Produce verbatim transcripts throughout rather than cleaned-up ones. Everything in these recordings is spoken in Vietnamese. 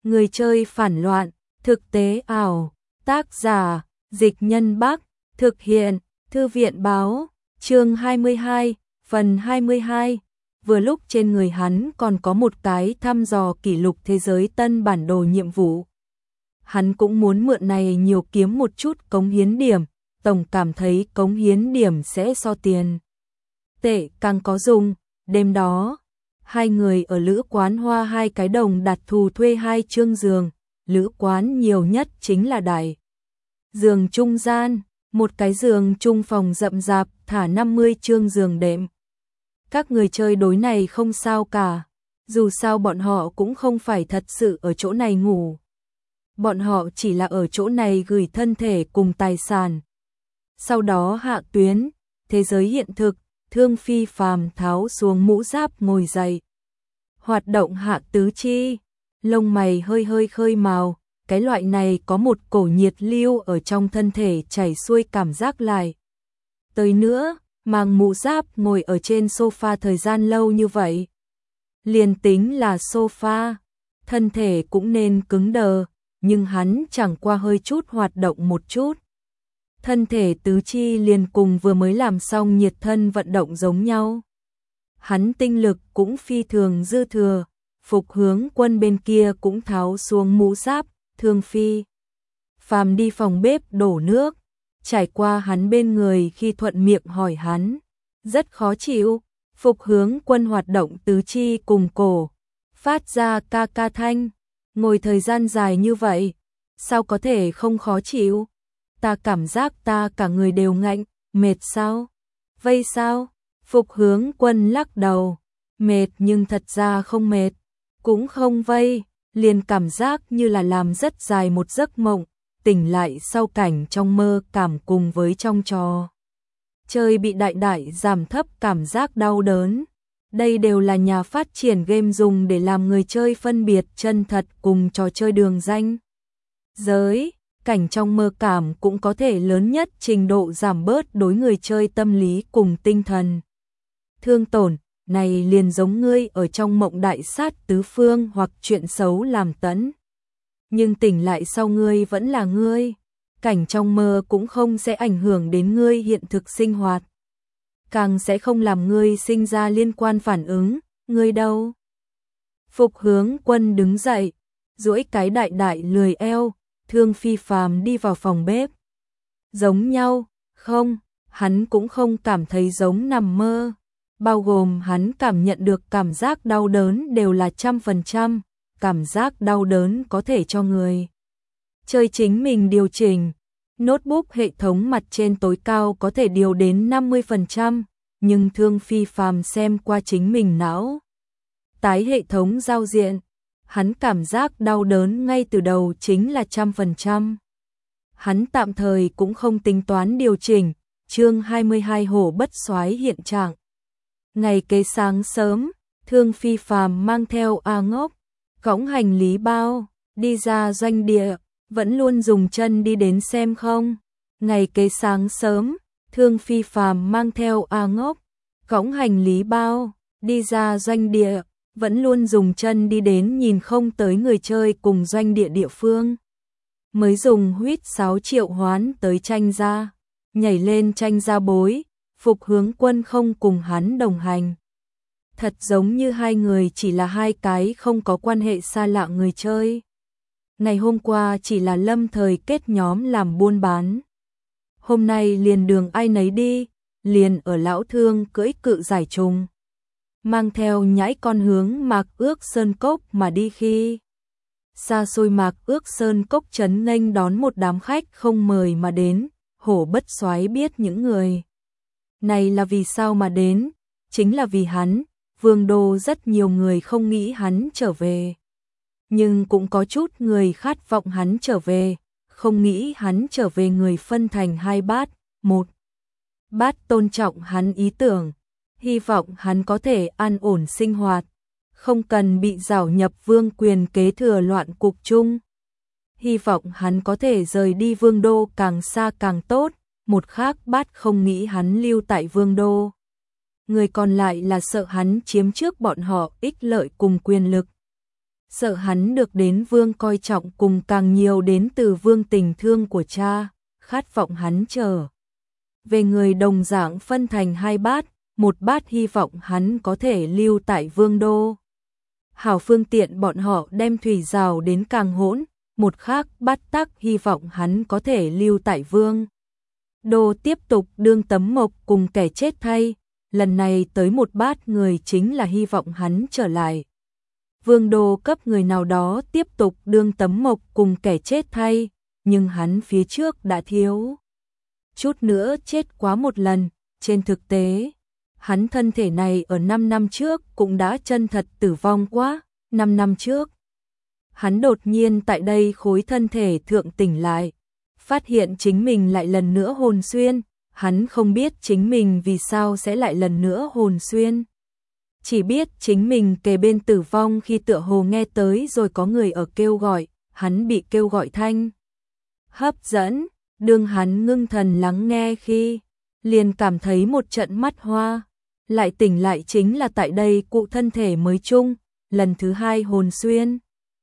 Người chơi phản loạn, thực tế ảo, tác giả, Dịch Nhân Bắc, thực hiện, Thư viện báo, chương hai mươi hai, phần hai mươi hai. Vừa lúc trên người hắn còn có một cái thăm dò kỷ lục thế giới tân bản đồ nhiệm vụ. Hắn cũng muốn mượn này nhiều kiếm một chút cống hiến điểm, tổng cảm thấy cống hiến điểm sẽ so tiền tệ càng có dùng. Đêm đó, hai người ở lữ quán Hoa Hai Cái Đồng đặt thù thuê hai chương giường, lữ quán nhiều nhất chính là đại giường trung gian, một cái giường chung phòng rậm rạp thả năm mươi chương giường đệm. Các người chơi đối này không sao cả, dù sao bọn họ cũng không phải thật sự ở chỗ này ngủ. Bọn họ chỉ là ở chỗ này gửi thân thể cùng tài sản. Sau đó hạ tuyến, thế giới hiện thực, Thương Phi Phàm tháo xuống mũ giáp ngồi dậy. Hoạt động hạ tứ chi, lông mày hơi hơi khơi màu, cái loại này có một cổ nhiệt lưu ở trong thân thể chảy xuôi cảm giác lại. Tới nữa, mang mũ giáp ngồi ở trên sofa thời gian lâu như vậy. Liền tính là sofa, thân thể cũng nên cứng đờ, nhưng hắn chẳng qua hơi chút hoạt động một chút. Thân thể tứ chi liền cùng vừa mới làm xong nhiệt thân vận động giống nhau. Hắn tinh lực cũng phi thường dư thừa, Phục Hướng Quân bên kia cũng tháo xuống mũ giáp, Thương Phi Phàm đi phòng bếp đổ nước, trải qua hắn bên người khi thuận miệng hỏi hắn, rất khó chịu. Phục Hướng Quân hoạt động tứ chi cùng cổ, phát ra ca ca thanh, ngồi thời gian dài như vậy, sao có thể không khó chịu? Ta cảm giác ta cả người đều ngạnh, mệt sao? Vây sao? Phục Hướng Quân lắc đầu, mệt nhưng thật ra không mệt, cũng không vây, liền cảm giác như là làm rất dài một giấc mộng, tỉnh lại sau cảnh trong mơ cảm cùng với trong trò chơi bị đại đại giảm thấp cảm giác đau đớn. Đây đều là nhà phát triển game dùng để làm người chơi phân biệt chân thật cùng trò chơi đường ranh giới. Cảnh trong mơ cảm cũng có thể lớn nhất trình độ giảm bớt đối người chơi tâm lý cùng tinh thần thương tổn. Này liền giống ngươi ở trong mộng đại sát tứ phương hoặc chuyện xấu làm tẫn, nhưng tỉnh lại sau ngươi vẫn là ngươi. Cảnh trong mơ cũng không sẽ ảnh hưởng đến ngươi hiện thực sinh hoạt, càng sẽ không làm ngươi sinh ra liên quan phản ứng. Ngươi đâu? Phục Hướng Quân đứng dậy, duỗi cái đại đại lười eo. Thương Phi Phàm đi vào phòng bếp. Giống nhau, không, hắn cũng không cảm thấy giống nằm mơ. Bao gồm hắn cảm nhận được cảm giác đau đớn đều là trăm phần trăm. Cảm giác đau đớn có thể cho người chơi chính mình điều chỉnh. Notebook hệ thống mặt trên tối cao có thể điều đến năm mươi phần trăm, nhưng Thương Phi Phàm xem qua chính mình não tái hệ thống giao diện, hắn cảm giác đau đớn ngay từ đầu chính là trăm phần trăm. Hắn tạm thời cũng không tính toán điều chỉnh. Chương hai mươi hai hổ bất soái hiện trạng. Ngày kế sáng sớm, Thương Phi Phàm mang theo A Ngốc, cõng hành lý bao, đi ra doanh địa, vẫn luôn dùng chân đi đến xem không. Ngày kế sáng sớm, Thương Phi Phàm mang theo A Ngốc, cõng hành lý bao, đi ra doanh địa, vẫn luôn dùng chân đi đến nhìn không tới người chơi cùng doanh địa địa phương. Mới dùng huýt sáo triệu hoán tới tranh gia, nhảy lên tranh gia bối. Phục Hướng Quân không cùng hắn đồng hành. Thật giống như hai người chỉ là hai cái không có quan hệ xa lạ người chơi. Ngày hôm qua chỉ là lâm thời kết nhóm làm buôn bán. Hôm nay liền đường ai nấy đi, liền ở Lão Thương cưỡi cự giải trùng, mang theo nhãi con hướng Mạc Ước Sơn Cốc mà đi. Khi xa xôi Mạc Ước Sơn Cốc trấn nghênh đón một đám khách không mời mà đến, hổ bất soái biết những người này là vì sao mà đến, chính là vì hắn. Vương đô rất nhiều người không nghĩ hắn trở về, nhưng cũng có chút người khát vọng hắn trở về. Không nghĩ hắn trở về người phân thành hai bát, một bát tôn trọng hắn ý tưởng, hy vọng hắn có thể an ổn sinh hoạt, không cần bị giảo nhập vương quyền kế thừa loạn cục chung. Hy vọng hắn có thể rời đi vương đô càng xa càng tốt. Một khác bát không nghĩ hắn lưu tại vương đô. Người còn lại là sợ hắn chiếm trước bọn họ ích lợi cùng quyền lực. sợ hắn được đến vương coi trọng cùng càng nhiều đến từ vương tình thương của cha, khát vọng hắn trở về người đồng dạng phân thành hai bát, một bát hy vọng hắn có thể lưu tại vương đô. Hảo phương tiện bọn họ đem thủy rào đến càng hỗn, một khác bát tắc hy vọng hắn có thể lưu tại vương đô tiếp tục đương tấm mộc cùng kẻ chết thay, lần này tới một bát người chính là hy vọng hắn trở lại. Vương đô cấp người nào đó tiếp tục đương tấm mộc cùng kẻ chết thay, nhưng hắn phía trước đã thiếu chút nữa chết quá một lần, trên thực tế, hắn thân thể này ở năm năm trước cũng đã chân thật tử vong quá, năm năm trước. Hắn đột nhiên tại đây khối thân thể thượng tỉnh lại, phát hiện chính mình lại lần nữa hồn xuyên, hắn không biết chính mình vì sao sẽ lại lần nữa hồn xuyên. Chỉ biết chính mình kề bên tử vong khi tựa hồ nghe tới rồi có người ở kêu gọi, hắn bị kêu gọi thanh hấp dẫn, đương hắn ngưng thần lắng nghe khi liền cảm thấy một trận mắt hoa, lại tỉnh lại chính là tại đây cụ thân thể mới chung, lần thứ hai hồn xuyên.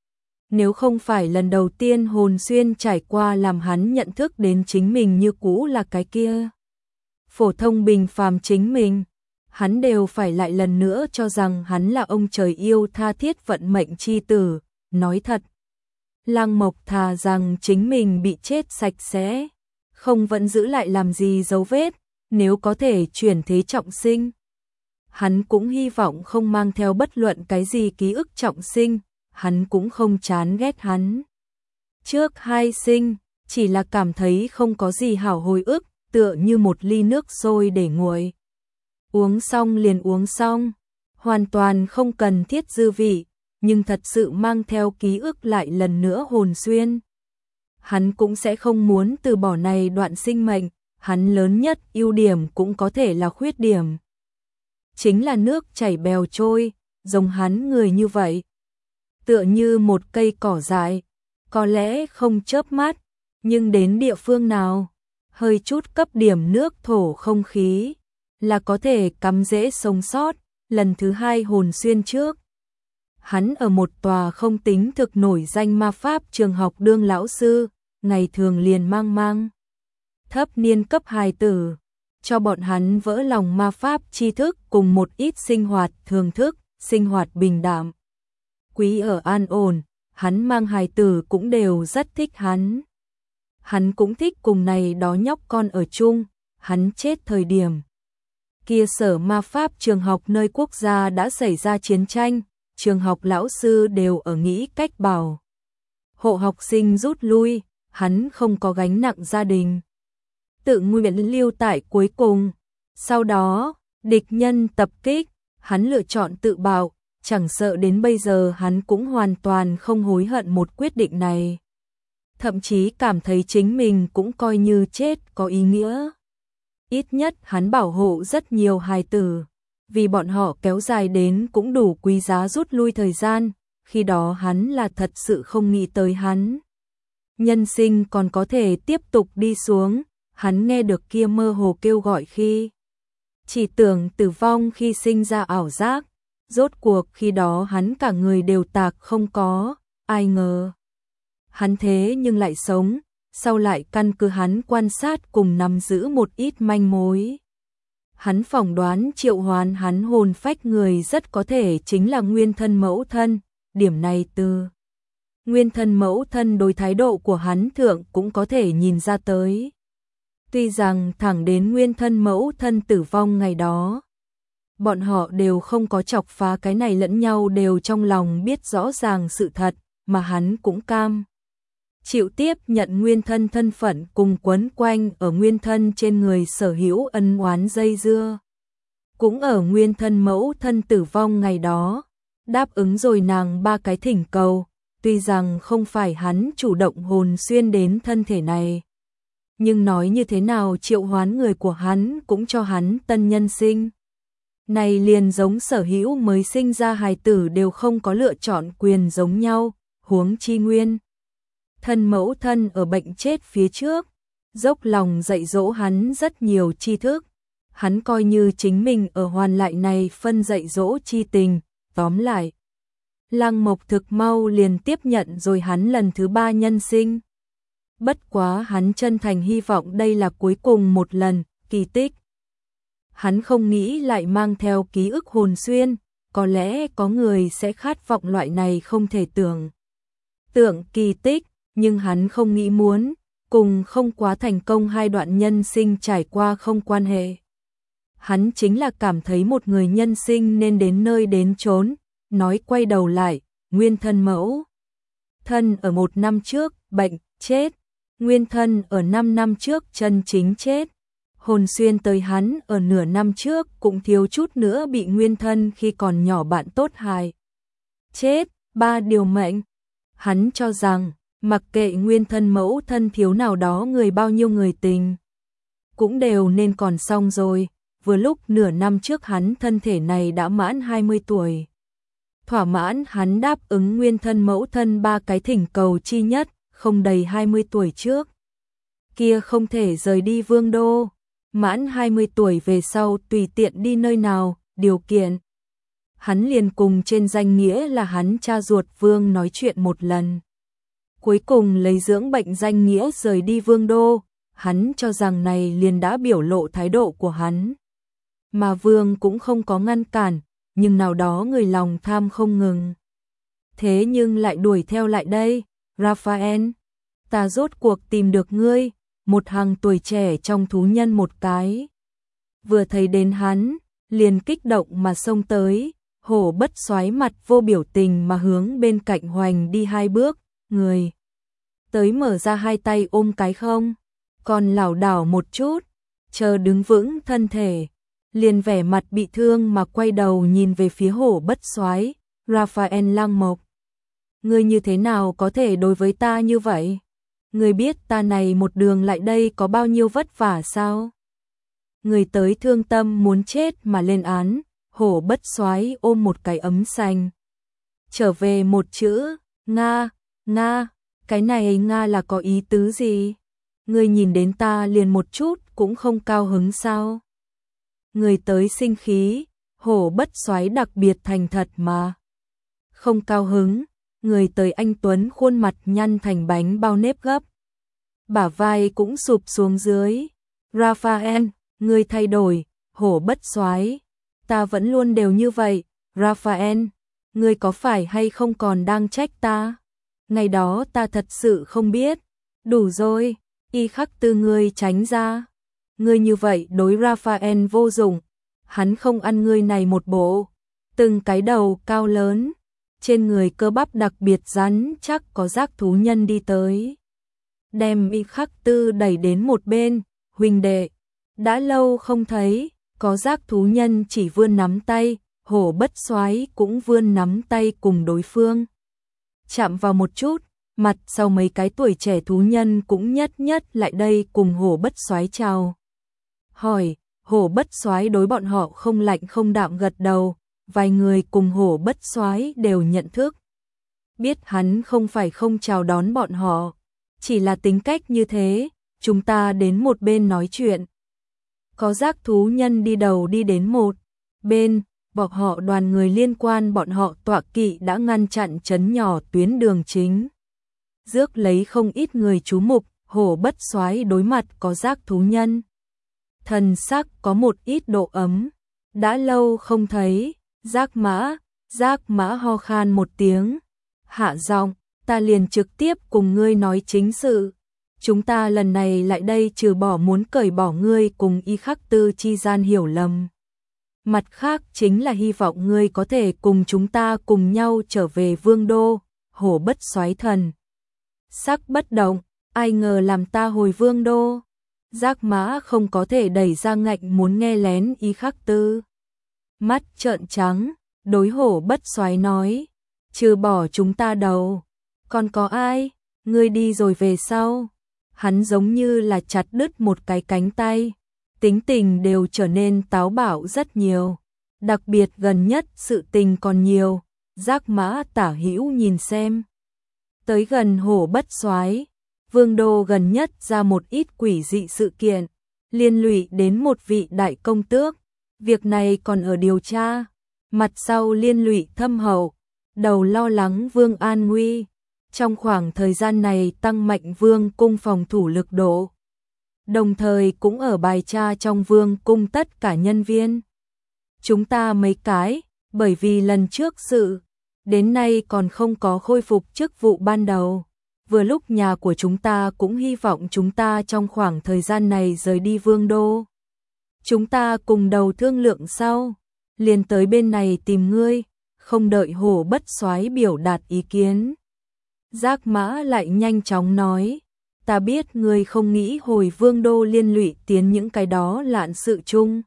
Nếu không phải lần đầu tiên hồn xuyên trải qua làm hắn nhận thức đến chính mình như cũ là cái kia phổ thông bình phàm chính mình, hắn đều phải lại lần nữa cho rằng hắn là ông trời yêu tha thiết vận mệnh chi tử. Nói thật, Lăng Mộc thà rằng chính mình bị chết sạch sẽ, không vẫn giữ lại làm gì dấu vết, nếu có thể chuyển thế trọng sinh. Hắn cũng hy vọng không mang theo bất luận cái gì ký ức trọng sinh, hắn cũng không chán ghét hắn trước hai sinh, chỉ là cảm thấy không có gì hảo hồi ức, tựa như một ly nước sôi để nguội. Uống xong liền uống xong, hoàn toàn không cần thiết dư vị, nhưng thật sự mang theo ký ức lại lần nữa hồn xuyên. Hắn cũng sẽ không muốn từ bỏ này đoạn sinh mệnh, hắn lớn nhất ưu điểm cũng có thể là khuyết điểm. Chính là nước chảy bèo trôi, giống hắn người như vậy. Tựa như một cây cỏ dại, có lẽ không chớp mắt, nhưng đến địa phương nào, hơi chút cấp điểm nước thổ không khí, là có thể cắm rễ sống sót. Lần thứ hai hồn xuyên trước, hắn ở một tòa không tính thực nổi danh ma pháp trường học đương lão sư, ngày thường liền mang mang thấp niên cấp hài tử, cho bọn hắn vỡ lòng ma pháp tri thức cùng một ít sinh hoạt thường thức, sinh hoạt bình đạm. Quý ở an ổn, hắn mang hài tử cũng đều rất thích hắn. Hắn cũng thích cùng này đó nhóc con ở chung, hắn chết thời điểm. Kia sở ma pháp trường học nơi quốc gia đã xảy ra chiến tranh, trường học lão sư đều ở nghĩ cách bảo hộ học sinh rút lui, hắn không có gánh nặng gia đình. Tự nguyện lưu tại cuối cùng. Sau đó, địch nhân tập kích, hắn lựa chọn tự bạo, chẳng sợ đến bây giờ hắn cũng hoàn toàn không hối hận một quyết định này. Thậm chí cảm thấy chính mình cũng coi như chết có ý nghĩa. Ít nhất hắn bảo hộ rất nhiều hài tử, vì bọn họ kéo dài đến cũng đủ quý giá rút lui thời gian, khi đó hắn là thật sự không nghĩ tới hắn. Nhân sinh còn có thể tiếp tục đi xuống, hắn nghe được kia mơ hồ kêu gọi khi chỉ tưởng tử vong khi sinh ra ảo giác, rốt cuộc khi đó hắn cả người đều tạc không có, ai ngờ. Hắn thế nhưng lại sống, sau lại căn cứ hắn quan sát cùng nắm giữ một ít manh mối. Hắn phỏng đoán triệu hoán hắn hồn phách người rất có thể chính là nguyên thân mẫu thân, điểm này từ nguyên thân mẫu thân đối thái độ của hắn thượng cũng có thể nhìn ra tới. Tuy rằng thẳng đến nguyên thân mẫu thân tử vong ngày đó, bọn họ đều không có chọc phá cái này lẫn nhau đều trong lòng biết rõ ràng sự thật, mà hắn cũng cam chịu tiếp nhận nguyên thân thân phận cùng quấn quanh ở nguyên thân trên người sở hữu ân oán dây dưa. Cũng ở nguyên thân mẫu thân tử vong ngày đó, đáp ứng rồi nàng ba cái thỉnh cầu, tuy rằng không phải hắn chủ động hồn xuyên đến thân thể này. Nhưng nói như thế nào triệu hoán người của hắn cũng cho hắn tân nhân sinh. Này liền giống sở hữu mới sinh ra hài tử đều không có lựa chọn quyền giống nhau, huống chi nguyên. Thân mẫu thân ở bệnh chết phía trước, dốc lòng dạy dỗ hắn rất nhiều tri thức. Hắn coi như chính mình ở hoàn lại này phân dạy dỗ chi tình, tóm lại. Lăng Mộc thực mau liền tiếp nhận rồi hắn lần thứ ba nhân sinh. Bất quá hắn chân thành hy vọng đây là cuối cùng một lần, kỳ tích. Hắn không nghĩ lại mang theo ký ức hồn xuyên, có lẽ có người sẽ khát vọng loại này không thể tưởng. Tượng kỳ tích, nhưng hắn không nghĩ muốn, cùng không quá thành công hai đoạn nhân sinh trải qua không quan hệ. Hắn chính là cảm thấy một người nhân sinh nên đến nơi đến chốn, nói quay đầu lại, nguyên thân mẫu. Thân ở một năm trước, bệnh, chết. Nguyên thân ở năm năm trước chân chính chết. Hồn xuyên tới hắn ở nửa năm trước cũng thiếu chút nữa bị nguyên thân khi còn nhỏ bạn tốt hại. Chết, ba điều mệnh. Hắn cho rằng, mặc kệ nguyên thân mẫu thân thiếu nào đó người bao nhiêu người tình, cũng đều nên còn xong rồi. Vừa lúc nửa năm trước hắn thân thể này đã mãn hai mươi tuổi. Thỏa mãn hắn đáp ứng nguyên thân mẫu thân ba cái thỉnh cầu chi nhất, không đầy hai mươi tuổi trước. Kia không thể rời đi vương đô, mãn hai mươi tuổi về sau tùy tiện đi nơi nào, điều kiện. Hắn liền cùng trên danh nghĩa là hắn cha ruột vương nói chuyện một lần. Cuối cùng lấy dưỡng bệnh danh nghĩa rời đi vương đô, hắn cho rằng này liền đã biểu lộ thái độ của hắn. Mà vương cũng không có ngăn cản, nhưng nào đó người lòng tham không ngừng. Thế nhưng lại đuổi theo lại đây, Raphael, ta rốt cuộc tìm được ngươi, một hàng tuổi trẻ trong thú nhân một cái. Vừa thấy đến hắn, liền kích động mà xông tới, hổ bất xoáy mặt vô biểu tình mà hướng bên cạnh hoành đi hai bước, người. Tới mở ra hai tay ôm cái không, còn lảo đảo một chút, chờ đứng vững thân thể. Liền vẻ mặt bị thương mà quay đầu nhìn về phía hổ bất xoáy, Raphael Lăng Mộc. Ngươi như thế nào có thể đối với ta như vậy? Ngươi biết ta này một đường lại đây có bao nhiêu vất vả sao? Ngươi tới thương tâm muốn chết mà lên án, hổ bất xoáy ôm một cái ấm xanh. Trở về một chữ, Nga, Nga, cái này Nga là có ý tứ gì? Ngươi nhìn đến ta liền một chút cũng không cao hứng sao? Người tới sinh khí, hổ bất xoáy đặc biệt thành thật mà. Không cao hứng, người tới anh Tuấn khuôn mặt nhăn thành bánh bao nếp gấp. Bả vai cũng sụp xuống dưới. Raphael, người thay đổi, hổ bất xoáy. Ta vẫn luôn đều như vậy, Raphael, người có phải hay không còn đang trách ta? Ngày đó ta thật sự không biết. Đủ rồi, y khắc tư ngươi tránh ra. Ngươi như vậy đối Raphael vô dụng, hắn không ăn ngươi này một bộ. Từng cái đầu cao lớn, trên người cơ bắp đặc biệt rắn chắc có giác thú nhân đi tới. Đem y khắc tư đẩy đến một bên, huynh đệ, đã lâu không thấy, có giác thú nhân chỉ vươn nắm tay, hổ bất xoáy cũng vươn nắm tay cùng đối phương. Chạm vào một chút, mặt sau mấy cái tuổi trẻ thú nhân cũng nhất nhất lại đây cùng hổ bất xoáy chào. Hỏi, hổ bất xoáy đối bọn họ không lạnh không đạm gật đầu, vài người cùng hổ bất xoáy đều nhận thức. Biết hắn không phải không chào đón bọn họ, chỉ là tính cách như thế, chúng ta đến một bên nói chuyện. Có giác thú nhân đi đầu đi đến một bên, bọn họ đoàn người liên quan bọn họ tọa kỵ đã ngăn chặn trấn nhỏ tuyến đường chính. Rước lấy không ít người chú mục, hổ bất xoáy đối mặt có giác thú nhân. Thần sắc có một ít độ ấm, đã lâu không thấy, giác mã, giác mã ho khan một tiếng, hạ giọng, ta liền trực tiếp cùng ngươi nói chính sự. Chúng ta lần này lại đây trừ bỏ muốn cởi bỏ ngươi cùng y khắc tư chi gian hiểu lầm. Mặt khác chính là hy vọng ngươi có thể cùng chúng ta cùng nhau trở về vương đô, hổ bất xoáy thần. Sắc bất động, ai ngờ làm ta hồi vương đô. Giác mã không có thể đẩy ra ngạnh muốn nghe lén y khắc tư. Mắt trợn trắng, đối hổ bất xoáy nói, trừ bỏ chúng ta đầu, còn có ai, ngươi đi rồi về sau. Hắn giống như là chặt đứt một cái cánh tay, tính tình đều trở nên táo bạo rất nhiều, đặc biệt gần nhất sự tình còn nhiều. Giác mã tả hữu nhìn xem, tới gần hổ bất xoáy, vương đô gần nhất ra một ít quỷ dị sự kiện, liên lụy đến một vị đại công tước, việc này còn ở điều tra, mặt sau liên lụy thâm hậu, đầu lo lắng vương an nguy. Trong khoảng thời gian này tăng mạnh vương cung phòng thủ lực độ. Đồng thời cũng ở bài tra trong vương cung tất cả nhân viên. Chúng ta mấy cái, bởi vì lần trước sự, đến nay còn không có khôi phục chức vụ ban đầu. Vừa lúc nhà của chúng ta cũng hy vọng chúng ta trong khoảng thời gian này rời đi vương đô. Chúng ta cùng đầu thương lượng sau, liền tới bên này tìm ngươi, không đợi Hổ Bất Soái biểu đạt ý kiến. Giác Mã lại nhanh chóng nói, ta biết ngươi không nghĩ hồi vương đô liên lụy tiến những cái đó lạn sự chung.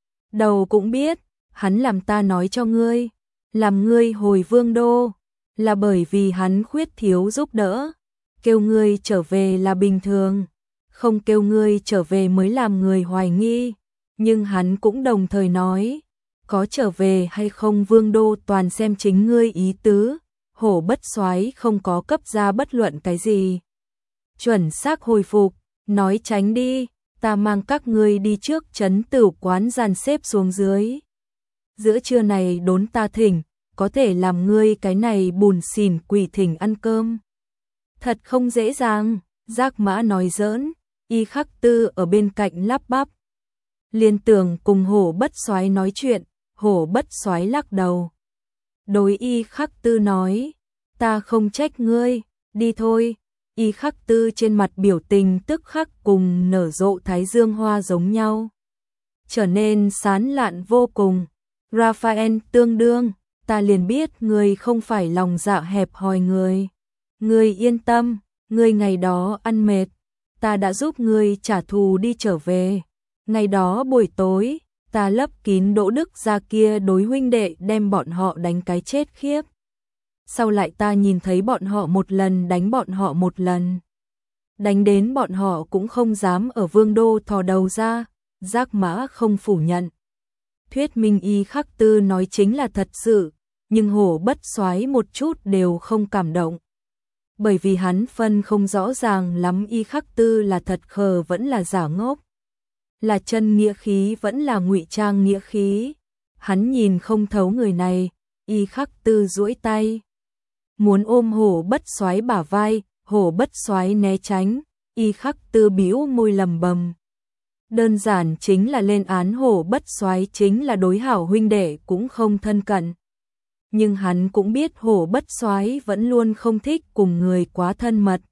Đầu cũng biết, hắn làm ta nói cho ngươi, làm ngươi hồi vương đô, là bởi vì hắn khuyết thiếu giúp đỡ, kêu ngươi trở về là bình thường, không kêu ngươi trở về mới làm người hoài nghi, nhưng hắn cũng đồng thời nói, có trở về hay không vương đô toàn xem chính ngươi ý tứ, Hổ Bất Soái không có cấp ra bất luận cái gì. Chuẩn xác hồi phục, nói tránh đi, ta mang các ngươi đi trước trấn Tửu quán dàn xếp xuống dưới. Giữa trưa này đốn ta thỉnh, có thể làm ngươi cái này bùn xỉn quỷ thỉnh ăn cơm. Thật không dễ dàng, Giác Mã nói giỡn, Y Khắc Tư ở bên cạnh lắp bắp. Liên tưởng cùng Hổ Bất Soái nói chuyện, Hổ Bất Soái lắc đầu. Đối Y Khắc Tư nói, ta không trách ngươi, đi thôi. Y Khắc Tư trên mặt biểu tình tức khắc cùng nở rộ thái dương hoa giống nhau, trở nên sán lạn vô cùng. Raphael tương đương, ta liền biết ngươi không phải lòng dạ hẹp hòi người. Ngươi yên tâm, ngươi ngày đó ăn mệt, ta đã giúp ngươi trả thù đi trở về. Ngày đó buổi tối, ta lấp kín Đỗ Đức gia kia đối huynh đệ đem bọn họ đánh cái chết khiếp. Sau lại ta nhìn thấy bọn họ một lần đánh bọn họ một lần. Đánh đến bọn họ cũng không dám ở vương đô thò đầu ra, Giác Mã không phủ nhận. Thuyết minh Y Khắc Tư nói chính là thật sự, nhưng Hổ Bất Soái một chút đều không cảm động. Bởi vì hắn phân không rõ ràng lắm Y Khắc Tư là thật khờ vẫn là giả ngốc, là chân nghĩa khí vẫn là ngụy trang nghĩa khí. Hắn nhìn không thấu người này, Y Khắc Tư duỗi tay, muốn ôm Hổ Bất Soái bả vai, Hổ Bất Soái né tránh, Y Khắc Tư bĩu môi lầm bầm. Đơn giản chính là lên án Hổ Bất Soái chính là đối hảo huynh đệ cũng không thân cận. Nhưng hắn cũng biết Hổ Bất Soái vẫn luôn không thích cùng người quá thân mật.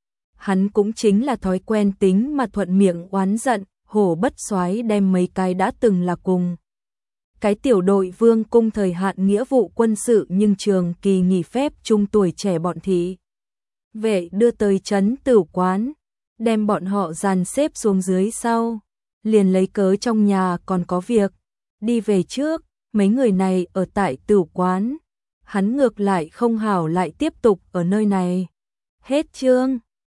Hắn cũng chính là thói quen tính mà thuận miệng oán giận, Hổ Bất Soái đem mấy cái đã từng là cùng cái tiểu đội vương cung thời hạn nghĩa vụ quân sự nhưng trường kỳ nghỉ phép chung tuổi trẻ bọn thị vệ đưa tới trấn Tửu quán, đem bọn họ dàn xếp xuống dưới sau, liền lấy cớ trong nhà còn có việc, đi về trước. Mấy người này ở tại Tửu quán, hắn ngược lại không hảo lại tiếp tục ở nơi này. Hết chương.